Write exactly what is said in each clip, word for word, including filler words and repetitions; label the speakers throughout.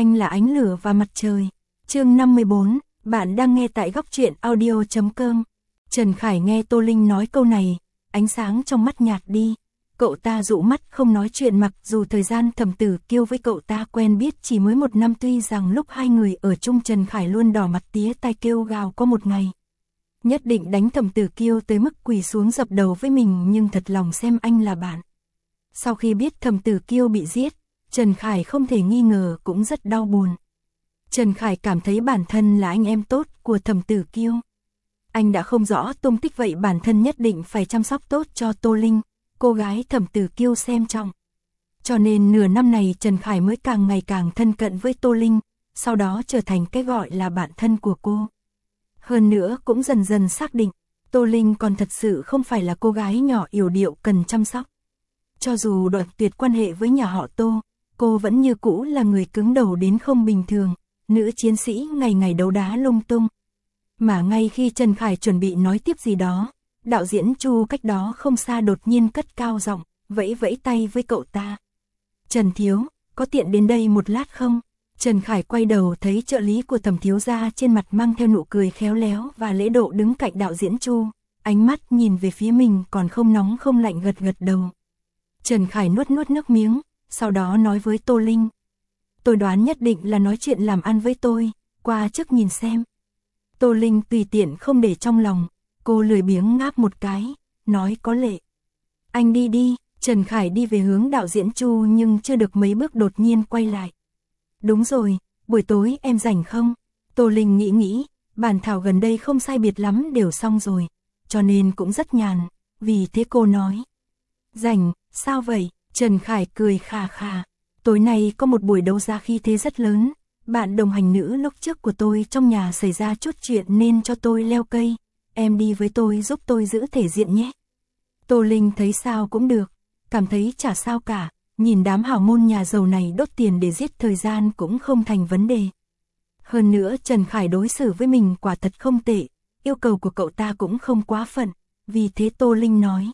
Speaker 1: Anh là ánh lửa và mặt trời. Chương năm mươi bốn, bạn đang nghe tại góc truyện audio chấm com. Trần Khải nghe Tô Linh nói câu này, ánh sáng trong mắt nhạt đi. Cậu ta dụ mắt không nói chuyện, mặc dù thời gian Thẩm Tử Kiêu với cậu ta quen biết chỉ mới một năm, tuy rằng lúc hai người ở chung Trần Khải luôn đỏ mặt tía tai kêu gào có một ngày nhất định đánh Thẩm Tử Kiêu tới mức quỳ xuống dập đầu với mình, nhưng thật lòng xem anh là bạn. Sau khi biết Thẩm Tử Kiêu bị giết, Trần Khải không thể nghi ngờ cũng rất đau buồn. Trần Khải cảm thấy bản thân là anh em tốt của Thẩm Tử Kiêu. Anh đã không rõ tung tích, vậy bản thân nhất định phải chăm sóc tốt cho Tô Linh, cô gái Thẩm Tử Kiêu xem trọng. Cho nên nửa năm này Trần Khải mới càng ngày càng thân cận với Tô Linh, sau đó trở thành cái gọi là bạn thân của cô. Hơn nữa cũng dần dần xác định, Tô Linh còn thật sự không phải là cô gái nhỏ yểu điệu cần chăm sóc. Cho dù đoạn tuyệt quan hệ với nhà họ Tô, cô vẫn như cũ là người cứng đầu đến không bình thường, nữ chiến sĩ ngày ngày đấu đá lung tung. Mà ngay khi Trần Khải chuẩn bị nói tiếp gì đó, đạo diễn Chu cách đó không xa đột nhiên cất cao giọng, vẫy vẫy tay với cậu ta. Trần thiếu, có tiện đến đây một lát không? Trần Khải quay đầu thấy trợ lý của Thẩm thiếu gia trên mặt mang theo nụ cười khéo léo và lễ độ đứng cạnh đạo diễn Chu, ánh mắt nhìn về phía mình còn không nóng không lạnh, gật gật đầu. Trần Khải nuốt nuốt nước miếng, sau đó nói với Tô Linh. Tôi đoán nhất định là nói chuyện làm ăn với tôi, qua trước nhìn xem. Tô Linh tùy tiện không để trong lòng, cô lười biếng ngáp một cái, nói có lệ. Anh đi đi. Trần Khải đi về hướng đạo diễn Chu nhưng chưa được mấy bước đột nhiên quay lại. Đúng rồi, buổi tối em rảnh không? Tô Linh nghĩ nghĩ, bản thảo gần đây không sai biệt lắm đều xong rồi, cho nên cũng rất nhàn, vì thế cô nói. Rảnh, sao vậy? Trần Khải cười khà khà. Tối nay có một buổi đấu giá khí thế rất lớn, bạn đồng hành nữ lúc trước của tôi trong nhà xảy ra chút chuyện nên cho tôi leo cây, em đi với tôi giúp tôi giữ thể diện nhé. Tô Linh thấy sao cũng được, cảm thấy chả sao cả, nhìn đám hào môn nhà giàu này đốt tiền để giết thời gian cũng không thành vấn đề. Hơn nữa Trần Khải đối xử với mình quả thật không tệ, yêu cầu của cậu ta cũng không quá phận, vì thế Tô Linh nói.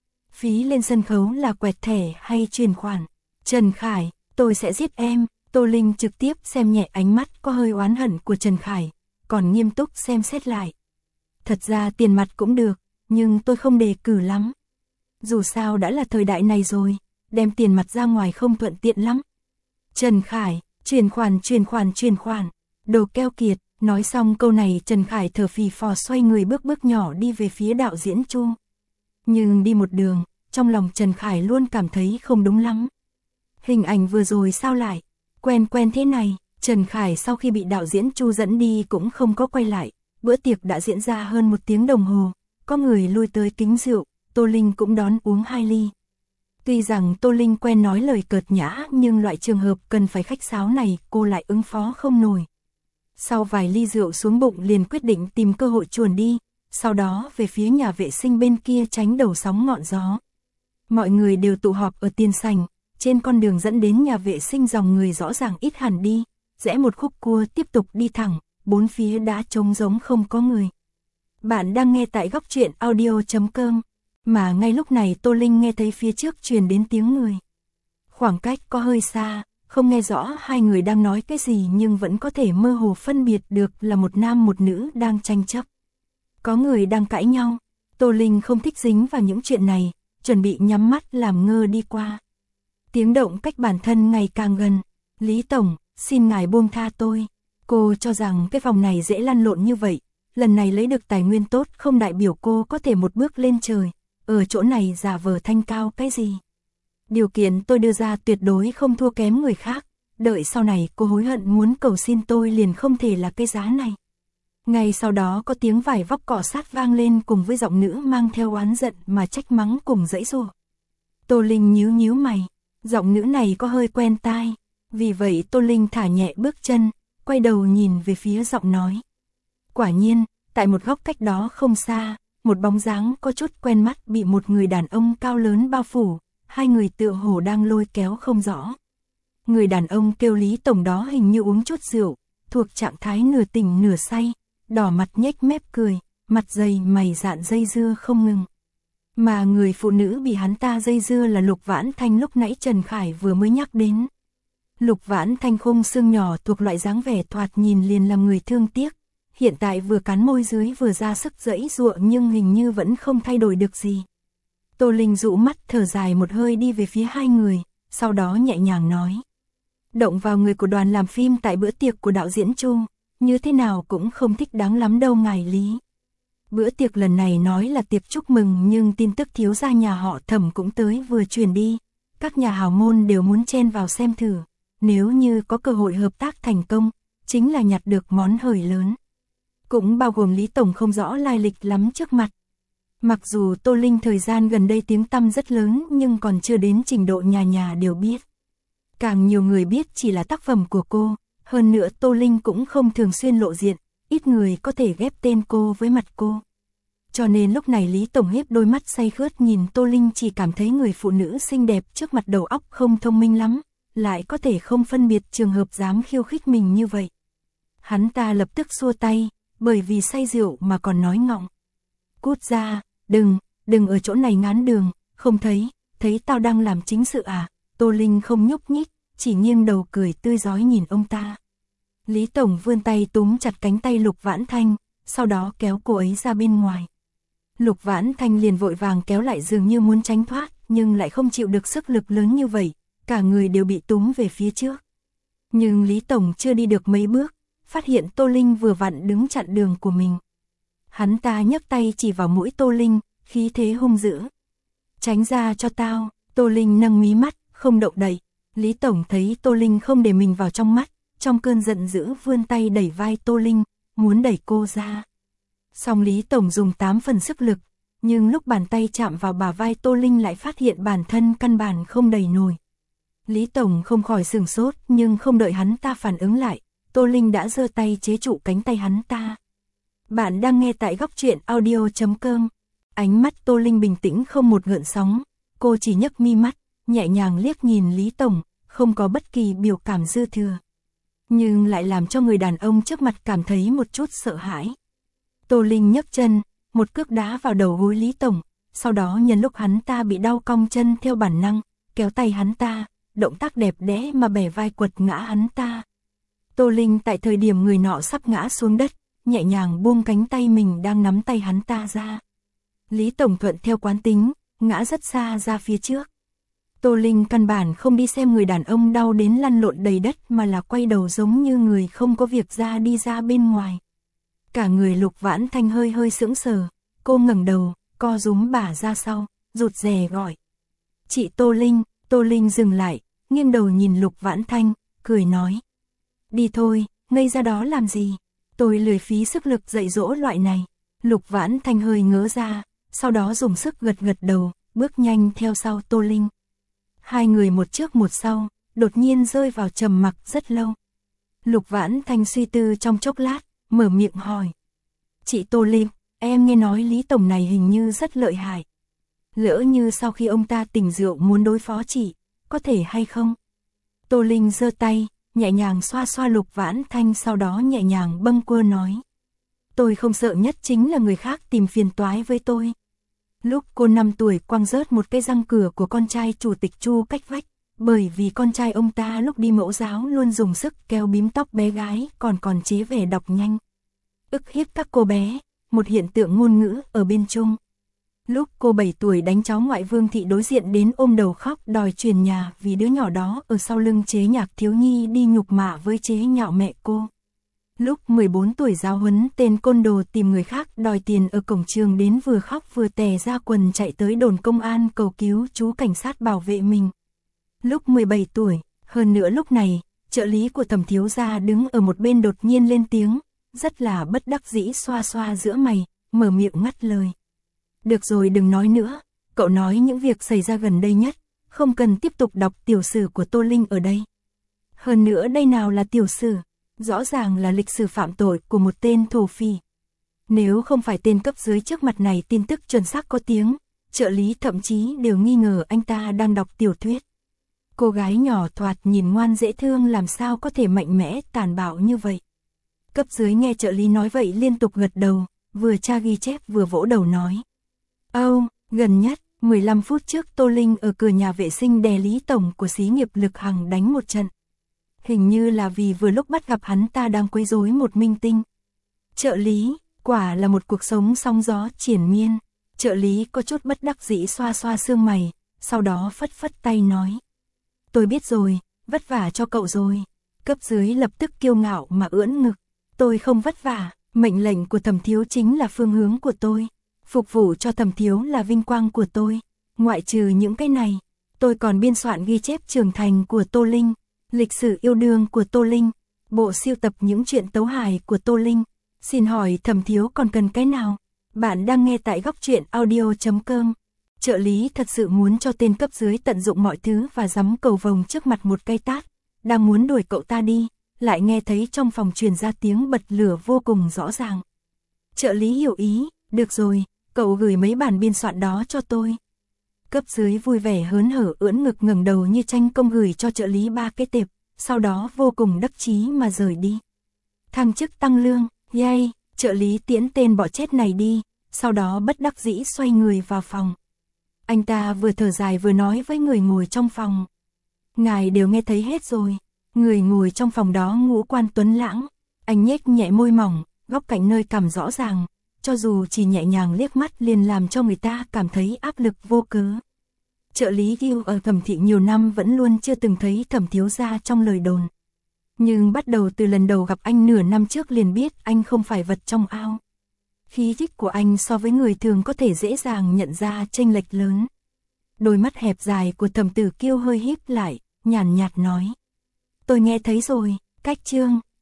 Speaker 1: Phí lên sân khấu là quẹt thẻ hay chuyển khoản? Trần Khải, tôi sẽ giết em. Tô Linh trực tiếp xem nhẹ ánh mắt có hơi oán hận của Trần Khải, còn nghiêm túc xem xét lại. Thật ra tiền mặt cũng được, nhưng tôi không đề cử lắm. Dù sao đã là thời đại này rồi, đem tiền mặt ra ngoài không thuận tiện lắm. Trần Khải, chuyển khoản chuyển khoản chuyển khoản, đồ keo kiệt. Nói xong câu này Trần Khải thở phì phò xoay người bước bước nhỏ đi về phía đạo diễn Chu. Nhưng đi một đường, trong lòng Trần Khải luôn cảm thấy không đúng lắm. Hình ảnh vừa rồi sao lại quen quen thế này? Trần Khải sau khi bị đạo diễn Chu dẫn đi cũng không có quay lại. Bữa tiệc đã diễn ra hơn một tiếng đồng hồ, có người lui tới kính rượu, Tô Linh cũng đón uống hai ly. Tuy rằng Tô Linh quen nói lời cợt nhã, nhưng loại trường hợp cần phải khách sáo này cô lại ứng phó không nổi. Sau vài ly rượu xuống bụng liền quyết định tìm cơ hội chuồn đi, sau đó về phía nhà vệ sinh bên kia tránh đầu sóng ngọn gió. Mọi người đều tụ họp ở tiền sảnh, trên con đường dẫn đến nhà vệ sinh dòng người rõ ràng ít hẳn đi, rẽ một khúc cua tiếp tục đi thẳng, bốn phía đã trống rỗng không có người. Bạn đang nghe tại góc truyện audio chấm com. Mà ngay lúc này Tô Linh nghe thấy phía trước truyền đến tiếng người. Khoảng cách có hơi xa, không nghe rõ hai người đang nói cái gì nhưng vẫn có thể mơ hồ phân biệt được là một nam một nữ đang tranh chấp. Có người đang cãi nhau. Tô Linh không thích dính vào những chuyện này, chuẩn bị nhắm mắt làm ngơ đi qua. Tiếng động cách bản thân ngày càng gần. Lý Tổng, xin ngài buông tha tôi. Cô cho rằng cái phòng này dễ lăn lộn như vậy, lần này lấy được tài nguyên tốt không đại biểu cô có thể một bước lên trời. Ở chỗ này giả vờ thanh cao cái gì? Điều kiện tôi đưa ra tuyệt đối không thua kém người khác, đợi sau này cô hối hận muốn cầu xin tôi liền không thể là cái giá này. Ngay sau đó có tiếng vải vóc cọ sát vang lên cùng với giọng nữ mang theo oán giận mà trách mắng cùng giãy giụa. Tô Linh nhíu nhíu mày, giọng nữ này có hơi quen tai, vì vậy Tô Linh thả nhẹ bước chân, quay đầu nhìn về phía giọng nói. Quả nhiên, tại một góc cách đó không xa, một bóng dáng có chút quen mắt bị một người đàn ông cao lớn bao phủ, hai người tựa hồ đang lôi kéo không rõ. Người đàn ông kêu Lý Tổng đó hình như uống chút rượu, thuộc trạng thái nửa tỉnh nửa say, đỏ mặt nhếch mép cười, mặt dày mày dạn dây dưa không ngừng. Mà người phụ nữ bị hắn ta dây dưa là Lục Vãn Thanh lúc nãy Trần Khải vừa mới nhắc đến. Lục Vãn Thanh khung xương nhỏ thuộc loại dáng vẻ thoạt nhìn liền làm người thương tiếc, hiện tại vừa cắn môi dưới vừa ra sức giãy giụa nhưng hình như vẫn không thay đổi được gì. Tô Linh dụ mắt thở dài một hơi đi về phía hai người, sau đó nhẹ nhàng nói. Động vào người của đoàn làm phim tại bữa tiệc của đạo diễn Chu, như thế nào cũng không thích đáng lắm đâu ngài Lý. Bữa tiệc lần này nói là tiệc chúc mừng nhưng tin tức thiếu gia nhà họ Thẩm cũng tới vừa truyền đi. Các nhà hào môn đều muốn chen vào xem thử, nếu như có cơ hội hợp tác thành công, chính là nhặt được món hời lớn. Cũng bao gồm Lý Tổng không rõ lai lịch lắm trước mặt. Mặc dù Tô Linh thời gian gần đây tiếng tăm rất lớn nhưng còn chưa đến trình độ nhà nhà đều biết. Càng nhiều người biết chỉ là tác phẩm của cô, hơn nữa Tô Linh cũng không thường xuyên lộ diện, ít người có thể ghép tên cô với mặt cô. Cho nên lúc này Lý Tổng hiếp đôi mắt say khướt nhìn Tô Linh chỉ cảm thấy người phụ nữ xinh đẹp trước mặt đầu óc không thông minh lắm, lại có thể không phân biệt trường hợp dám khiêu khích mình như vậy. Hắn ta lập tức xua tay, bởi vì say rượu mà còn nói ngọng. Cút ra, đừng, đừng ở chỗ này ngán đường, không thấy, thấy tao đang làm chính sự à? Tô Linh không nhúc nhích, chỉ nghiêng đầu cười tươi rói nhìn ông ta. Lý Tổng vươn tay túm chặt cánh tay Lục Vãn Thanh, sau đó kéo cô ấy ra bên ngoài. Lục Vãn Thanh liền vội vàng kéo lại dường như muốn tránh thoát, nhưng lại không chịu được sức lực lớn như vậy, cả người đều bị túm về phía trước. Nhưng Lý Tổng chưa đi được mấy bước, phát hiện Tô Linh vừa vặn đứng chặn đường của mình. Hắn ta nhấc tay chỉ vào mũi Tô Linh, khí thế hung dữ. Tránh ra cho tao, Tô Linh nâng mí mắt, không động đậy. Lý Tổng thấy Tô Linh không để mình vào trong mắt, trong cơn giận dữ vươn tay đẩy vai Tô Linh, muốn đẩy cô ra. Song Lý Tổng dùng tám phần sức lực, nhưng lúc bàn tay chạm vào bả vai Tô Linh lại phát hiện bản thân căn bản không đẩy nổi. Lý Tổng không khỏi sửng sốt nhưng không đợi hắn ta phản ứng lại, Tô Linh đã giơ tay chế trụ cánh tay hắn ta. Bạn đang nghe tại góc truyện audio chấm com. Ánh mắt Tô Linh bình tĩnh không một gợn sóng, cô chỉ nhấc mi mắt, nhẹ nhàng liếc nhìn Lý Tổng, không có bất kỳ biểu cảm dư thừa. Nhưng lại làm cho người đàn ông trước mặt cảm thấy một chút sợ hãi. Tô Linh nhấc chân, một cước đá vào đầu gối Lý Tổng, sau đó nhân lúc hắn ta bị đau cong chân theo bản năng, kéo tay hắn ta, động tác đẹp đẽ mà bẻ vai quật ngã hắn ta. Tô Linh tại thời điểm người nọ sắp ngã xuống đất, nhẹ nhàng buông cánh tay mình đang nắm tay hắn ta ra. Lý Tổng thuận theo quán tính, ngã rất xa ra phía trước. Tô Linh căn bản không đi xem người đàn ông đau đến lăn lộn đầy đất mà là quay đầu giống như người không có việc ra đi ra bên ngoài. Cả người Lục Vãn Thanh hơi hơi sững sờ, cô ngẩng đầu, co rúm bả ra sau, rụt rè gọi. Chị Tô Linh, Tô Linh dừng lại, nghiêng đầu nhìn Lục Vãn Thanh, cười nói. Đi thôi, ngây ra đó làm gì, tôi lười phí sức lực dạy dỗ loại này. Lục Vãn Thanh hơi ngớ ra, sau đó dùng sức gật gật đầu, bước nhanh theo sau Tô Linh. Hai người một trước một sau, đột nhiên rơi vào trầm mặc rất lâu. Lục Vãn Thanh suy tư trong chốc lát, mở miệng hỏi. Chị Tô Linh, em nghe nói Lý Tổng này hình như rất lợi hại. Lỡ như sau khi ông ta tỉnh rượu muốn đối phó chị, có thể hay không? Tô Linh giơ tay, nhẹ nhàng xoa xoa Lục Vãn Thanh sau đó nhẹ nhàng bâng quơ nói. Tôi không sợ nhất chính là người khác tìm phiền toái với tôi. Lúc cô năm tuổi quăng rớt một cái răng cửa của con trai chủ tịch Chu cách vách, bởi vì con trai ông ta lúc đi mẫu giáo luôn dùng sức kéo bím tóc bé gái còn còn chế vẻ đọc nhanh. Ức hiếp các cô bé, một hiện tượng ngôn ngữ ở bên Trung. Lúc cô bảy tuổi đánh cháu ngoại Vương Thị đối diện đến ôm đầu khóc đòi truyền nhà vì đứa nhỏ đó ở sau lưng chế nhạc thiếu nhi đi nhục mạ với chế nhạo mẹ cô. Lúc mười bốn tuổi giáo huấn tên côn đồ tìm người khác đòi tiền ở cổng trường đến vừa khóc vừa tè ra quần chạy tới đồn công an cầu cứu chú cảnh sát bảo vệ mình. Lúc mười bảy tuổi, hơn nữa lúc này, trợ lý của Thẩm thiếu gia đứng ở một bên đột nhiên lên tiếng, rất là bất đắc dĩ xoa xoa giữa mày, mở miệng ngắt lời. Được rồi đừng nói nữa, cậu nói những việc xảy ra gần đây nhất, không cần tiếp tục đọc tiểu sử của Tô Linh ở đây. Hơn nữa đây nào là tiểu sử, rõ ràng là lịch sử phạm tội của một tên thổ phỉ. Nếu không phải tên cấp dưới trước mặt này tin tức chuẩn xác có tiếng, trợ lý thậm chí đều nghi ngờ anh ta đang đọc tiểu thuyết. Cô gái nhỏ thoạt nhìn ngoan dễ thương làm sao có thể mạnh mẽ tàn bạo như vậy. Cấp dưới nghe trợ lý nói vậy liên tục gật đầu, vừa tra ghi chép vừa vỗ đầu nói. Âu, oh, gần nhất, mười lăm phút trước Tô Linh ở cửa nhà vệ sinh đè Lý Tổng của xí nghiệp Lực Hằng đánh một trận. hình như là vì vừa lúc bắt gặp hắn ta đang quấy rối một minh tinh. Trợ lý, quả là một cuộc sống sóng gió triển miên. Trợ lý có chút bất đắc dĩ xoa xoa xương mày, sau đó phất phất tay nói. Tôi biết rồi, vất vả cho cậu rồi. Cấp dưới lập tức kiêu ngạo mà ưỡn ngực. Tôi không vất vả, mệnh lệnh của Thẩm Thiếu chính là phương hướng của tôi. Phục vụ cho Thẩm Thiếu là vinh quang của tôi. Ngoại trừ những cái này, tôi còn biên soạn ghi chép trưởng thành của Tô Linh, lịch sử yêu đương của Tô Linh, bộ siêu tập những chuyện tấu hài của Tô Linh. Xin hỏi Thẩm Thiếu còn cần cái nào? Bạn đang nghe tại góc truyện audio chấm com. Trợ lý thật sự muốn cho tên cấp dưới tận dụng mọi thứ và giắm cầu vồng trước mặt một cây tát, đang muốn đuổi cậu ta đi, lại nghe thấy trong phòng truyền ra tiếng bật lửa vô cùng rõ ràng. Trợ lý hiểu ý, được rồi, cậu gửi mấy bản biên soạn đó cho tôi. Cấp dưới vui vẻ hớn hở ưỡn ngực ngẩng đầu như tranh công gửi cho trợ lý ba cái tệp, sau đó vô cùng đắc chí mà rời đi. Thăng chức tăng lương, yay, trợ lý tiễn tên bỏ chết này đi, sau đó bất đắc dĩ xoay người vào phòng. Anh ta vừa thở dài vừa nói với người ngồi trong phòng. Ngài đều nghe thấy hết rồi. Người ngồi trong phòng đó ngũ quan tuấn lãng, anh nhếch nhẹ môi mỏng, góc cạnh nơi cằm rõ ràng, cho dù chỉ nhẹ nhàng liếc mắt liền làm cho người ta cảm thấy áp lực vô cớ. Trợ lý yêu ở Thẩm thị nhiều năm vẫn luôn chưa từng thấy Thẩm thiếu gia trong lời đồn. Nhưng bắt đầu từ lần đầu gặp anh nửa năm trước liền biết anh không phải vật trong ao. Khí chất của anh so với người thường có thể dễ dàng nhận ra chênh lệch lớn. Đôi mắt hẹp dài của Thẩm Tử Kiêu hơi híp lại, nhàn nhạt nói. Tôi nghe thấy rồi, cách chương.